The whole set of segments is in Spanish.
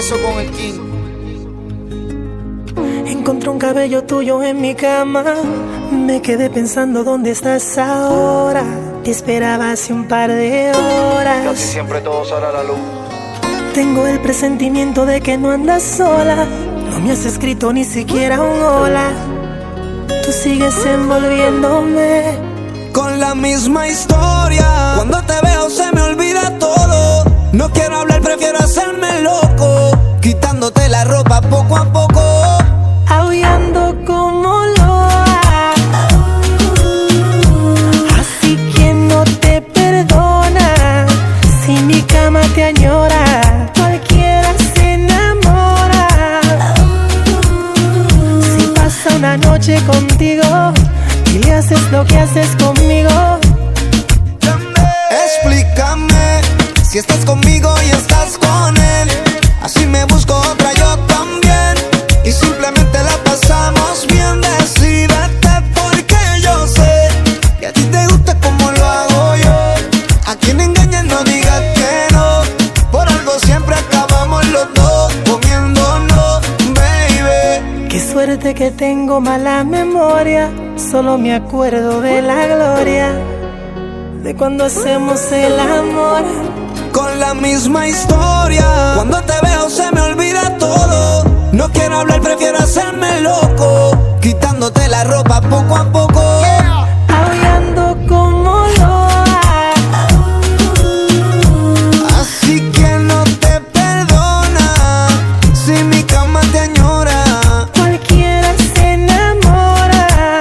eso con el King. Encontré un cabello tuyo en mi cama. Me quedé pensando dónde estás ahora. Te esperaba hace un par de horas. Casi siempre todo sale a la luz. Tengo el presentimiento de que no andas sola. No me has escrito ni siquiera un hola. Tú sigues envolviéndome con la misma historia. Cuando te veo se me olvida todo. No quiero hablar, prefiero hacerme loco, quitándote la ropa poco a poco, aullando como loa. Así que no te perdona. Si mi cama te añora, cualquiera se enamora. Si pasa una noche contigo y le haces lo que haces conmigo, explícame si estás conmigo y estás con él. Así me busco otra yo también y simplemente la pasamos bien. Decídete porque yo sé que a ti te gusta como lo hago yo. A quien engañas no digas que no. Por algo siempre acabamos los dos comiéndonos, baby. Qué suerte que tengo mala memoria. Solo me acuerdo de la gloria de cuando hacemos el amor. Con la misma historia. Cuando te veo se me olvida todo. No quiero hablar, prefiero hacerme loco, quitándote la ropa poco a poco, aullando como loa. Así que no te perdona. Si mi cama te añora, cualquiera se enamora.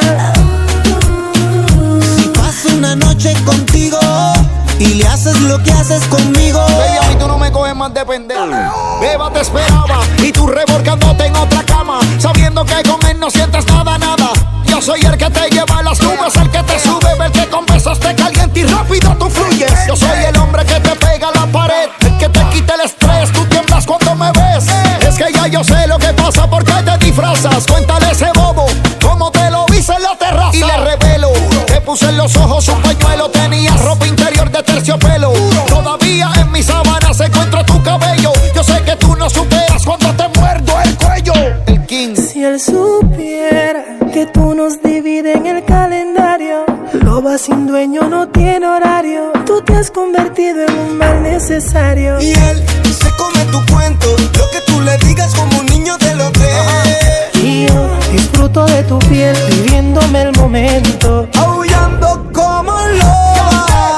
Si paso una noche contigo y le haces lo que haces conmigo, baby, a mí tú no me coges más de pendejo. Beba te esperaba y tú revolcándote en otra cama, sabiendo que con él no sientes nada, nada. Yo soy el que te lleva a las nubes, el que te sube, el que con besos te calienta y rápido tú fluyes. Yo soy el hombre que te pega a la pared, el que te quita el estrés, tú tiemblas cuando me ves. Es que ya yo sé lo que pasa, porque te disfrazas. Cuéntale a ese bobo cómo te lo hice en la terraza. Y le revelo, te puse en los ojos un pañuelo, tenías ropa interior de terciopelo. Todavía en mis sábanas encuentro tu cabello. Yo sé que tú no superas cuando te muerdo el cuello. El King. Si él supiera que tú nos divides en el calendario, loba sin dueño no tiene horario. Tú te has convertido en un mal necesario. Y él se come tu cuento, lo que tú le digas como un niño te lo cree. Y yo disfruto de tu piel, viviéndome el momento, aullando como loa.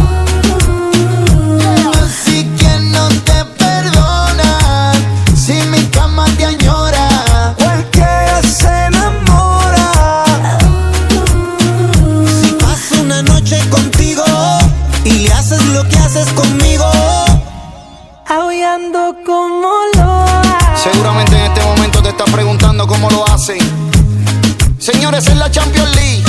Así que no te perdona. Si mi cama te añora, cualquiera se enamora. Si paso una noche contigo y le haces lo que haces conmigo, aullando como loa. Seguramente en este momento te estás preguntando cómo lo hacen. Señores, en la Champions League